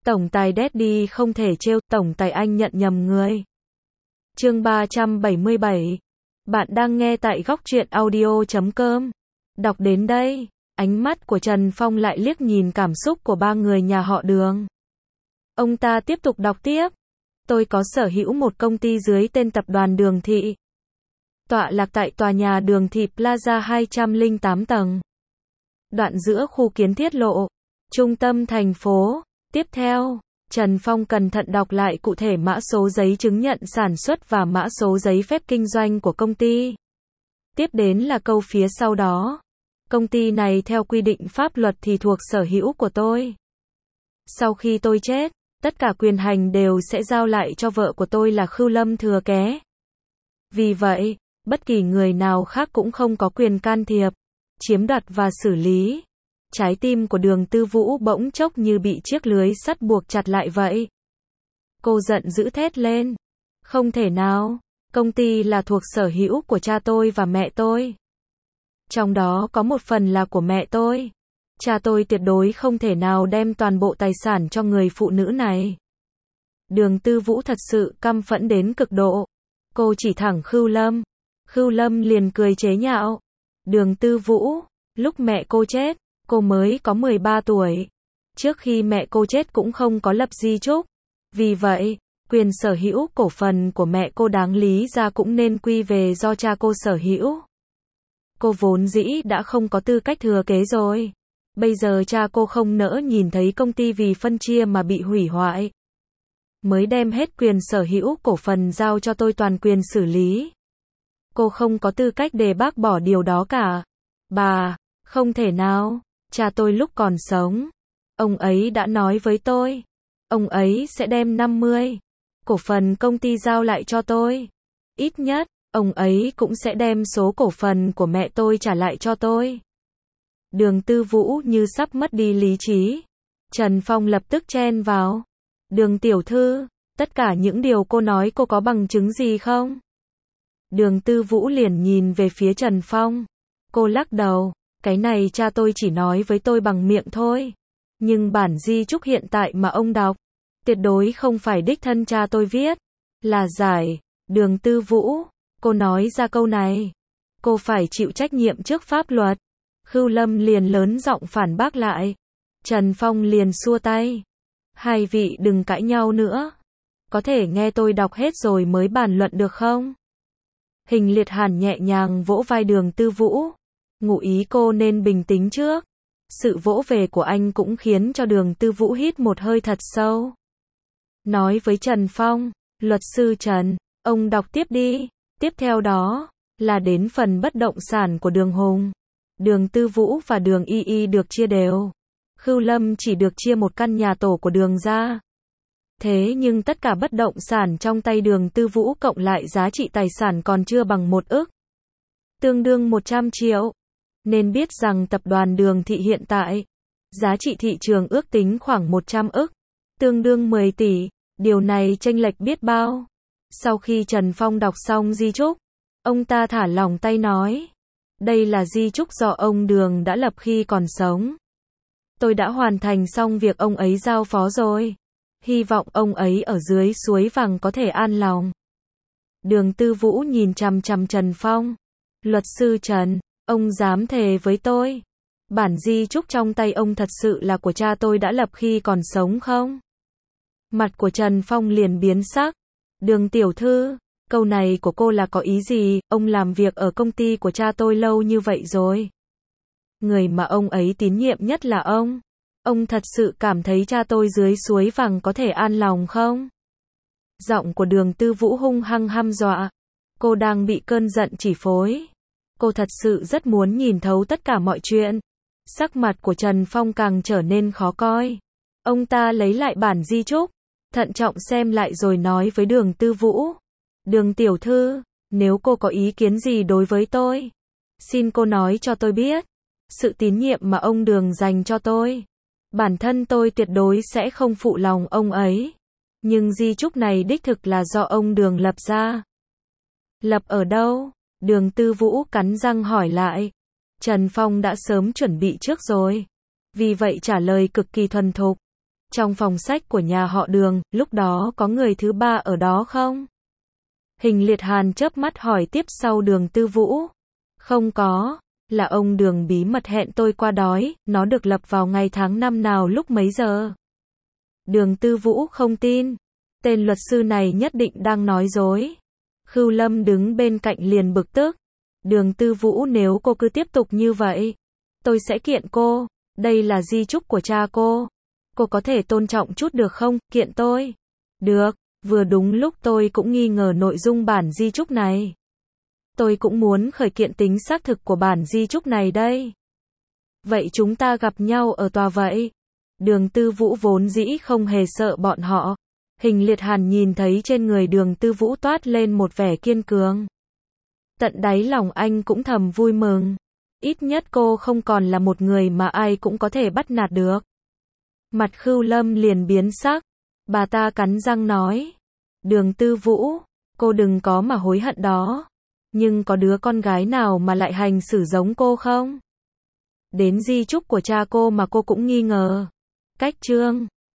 Tổng tài Daddy không thể trêu, tổng tài anh nhận nhầm người. Chương 377. Bạn đang nghe tại góc truyện audio.com. Đọc đến đây, ánh mắt của Trần Phong lại liếc nhìn cảm xúc của ba người nhà họ Đường. Ông ta tiếp tục đọc tiếp. Tôi có sở hữu một công ty dưới tên tập đoàn Đường Thị. Tọa lạc tại tòa nhà Đường Thị Plaza 208 tầng. Đoạn giữa khu Kiến Thiết Lộ, trung tâm thành phố. Tiếp theo, Trần Phong cẩn thận đọc lại cụ thể mã số giấy chứng nhận sản xuất và mã số giấy phép kinh doanh của công ty. Tiếp đến là câu phía sau đó. Công ty này theo quy định pháp luật thì thuộc sở hữu của tôi. Sau khi tôi chết, tất cả quyền hành đều sẽ giao lại cho vợ của tôi là Khưu Lâm thừa kế. Vì vậy, bất kỳ người nào khác cũng không có quyền can thiệp, chiếm đoạt và xử lý. Trái tim của Đường Tư Vũ bỗng chốc như bị chiếc lưới sắt buộc chặt lại vậy. Cô giận dữ thét lên. Không thể nào, công ty là thuộc sở hữu của cha tôi và mẹ tôi. Trong đó có một phần là của mẹ tôi. Cha tôi tuyệt đối không thể nào đem toàn bộ tài sản cho người phụ nữ này. Đường Tư Vũ thật sự căm phẫn đến cực độ. Cô chỉ thẳng Khưu Lâm. Khưu Lâm liền cười chế nhạo. Đường Tư Vũ, lúc mẹ cô chết, cô mới có 13 tuổi. Trước khi mẹ cô chết cũng không có lập di chúc. Vì vậy, quyền sở hữu cổ phần của mẹ cô đáng lý ra cũng nên quy về do cha cô sở hữu. Cô vốn dĩ đã không có tư cách thừa kế rồi. Bây giờ cha cô không nỡ nhìn thấy công ty vì phân chia mà bị hủy hoại. Mới đem hết quyền sở hữu cổ phần giao cho tôi toàn quyền xử lý. Cô không có tư cách để bác bỏ điều đó cả. Bà, không thể nào. Cha tôi lúc còn sống, ông ấy đã nói với tôi, ông ấy sẽ đem 50 cổ phần công ty giao lại cho tôi. Ít nhất, ông ấy cũng sẽ đem số cổ phần của mẹ tôi trả lại cho tôi. Đường Tư Vũ như sắp mất đi lý trí. Trần Phong lập tức chen vào. Đường tiểu thư, tất cả những điều cô nói cô có bằng chứng gì không? Đường Tư Vũ liền nhìn về phía Trần Phong. Cô lắc đầu. Cái này cha tôi chỉ nói với tôi bằng miệng thôi. Nhưng bản di chúc hiện tại mà ông đọc, tuyệt đối không phải đích thân cha tôi viết. Là giải. Đường Tư Vũ, cô nói ra câu này, cô phải chịu trách nhiệm trước pháp luật. Khưu Lâm liền lớn giọng phản bác lại. Trần Phong liền xua tay. Hai vị đừng cãi nhau nữa. Có thể nghe tôi đọc hết rồi mới bàn luận được không? Hình Liệt Hàn nhẹ nhàng vỗ vai Đường Tư Vũ. Ngụ ý cô nên bình tĩnh trước. Sự vỗ về của anh cũng khiến cho Đường Tư Vũ hít một hơi thật sâu. Nói với Trần Phong, luật sư Trần, ông đọc tiếp đi. Tiếp theo đó, là đến phần bất động sản của Đường Hùng. Đường Tư Vũ và Đường Y Y được chia đều. Khưu Lâm chỉ được chia một căn nhà tổ của Đường ra. Thế nhưng tất cả bất động sản trong tay Đường Tư Vũ cộng lại giá trị tài sản còn chưa bằng 1 ức. Tương đương 100 triệu. Nên biết rằng tập đoàn Đường Thị hiện tại, giá trị thị trường ước tính khoảng 100 ức, tương đương 10 tỷ, điều này chênh lệch biết bao. Sau khi Trần Phong đọc xong di chúc, ông ta thả lỏng tay nói, đây là di chúc do ông Đường đã lập khi còn sống. Tôi đã hoàn thành xong việc ông ấy giao phó rồi. Hy vọng ông ấy ở dưới suối vàng có thể an lòng. Đường Tư Vũ nhìn chằm chằm Trần Phong. Luật sư Trần, ông dám thề với tôi, bản di chúc trong tay ông thật sự là của cha tôi đã lập khi còn sống không? Mặt của Trần Phong liền biến sắc. Đường tiểu thư, câu này của cô là có ý gì? Ông làm việc ở công ty của cha tôi lâu như vậy rồi. Người mà ông ấy tín nhiệm nhất là ông. Ông thật sự cảm thấy cha tôi dưới suối vàng có thể an lòng không? Giọng của Đường Tư Vũ hung hăng hăm dọa. Cô đang bị cơn giận chỉ phối. Cô thật sự rất muốn nhìn thấu tất cả mọi chuyện. Sắc mặt của Trần Phong càng trở nên khó coi. Ông ta lấy lại bản di chúc, thận trọng xem lại rồi nói với Đường Tư Vũ. Đường tiểu thư, nếu cô có ý kiến gì đối với tôi, xin cô nói cho tôi biết. Sự tín nhiệm mà ông Đường dành cho tôi, bản thân tôi tuyệt đối sẽ không phụ lòng ông ấy. Nhưng di chúc này đích thực là do ông Đường lập ra. Lập ở đâu? Đường Tư Vũ cắn răng hỏi lại. Trần Phong đã sớm chuẩn bị trước rồi. Vì vậy trả lời cực kỳ thuần thục. Trong phòng sách của nhà họ Đường, lúc đó có người thứ ba ở đó không? Hình Liệt Hàn chớp mắt hỏi tiếp sau Đường Tư Vũ. Không có, là ông Đường bí mật hẹn tôi qua đói, nó được lập vào ngày tháng năm nào lúc mấy giờ? Đường Tư Vũ không tin. Tên luật sư này nhất định đang nói dối. Khưu Lâm đứng bên cạnh liền bực tức. Đường Tư Vũ, nếu cô cứ tiếp tục như vậy, tôi sẽ kiện cô. Đây là di chúc của cha cô. Cô có thể tôn trọng chút được không, kiện tôi. Được, vừa đúng lúc tôi cũng nghi ngờ nội dung bản di chúc này. Tôi cũng muốn khởi kiện tính xác thực của bản di chúc này đây. Vậy chúng ta gặp nhau ở tòa vậy. Đường Tư Vũ vốn dĩ không hề sợ bọn họ. Hình Liệt Hàn nhìn thấy trên người Đường Tư Vũ toát lên một vẻ kiên cường. Tận đáy lòng anh cũng thầm vui mừng. Ít nhất cô không còn là một người mà ai cũng có thể bắt nạt được. Mặt Khưu Lâm liền biến sắc. Bà ta cắn răng nói. Đường Tư Vũ, cô đừng có mà hối hận đó. Nhưng có đứa con gái nào mà lại hành xử giống cô không? Đến di chúc của cha cô mà cô cũng nghi ngờ. Cách chương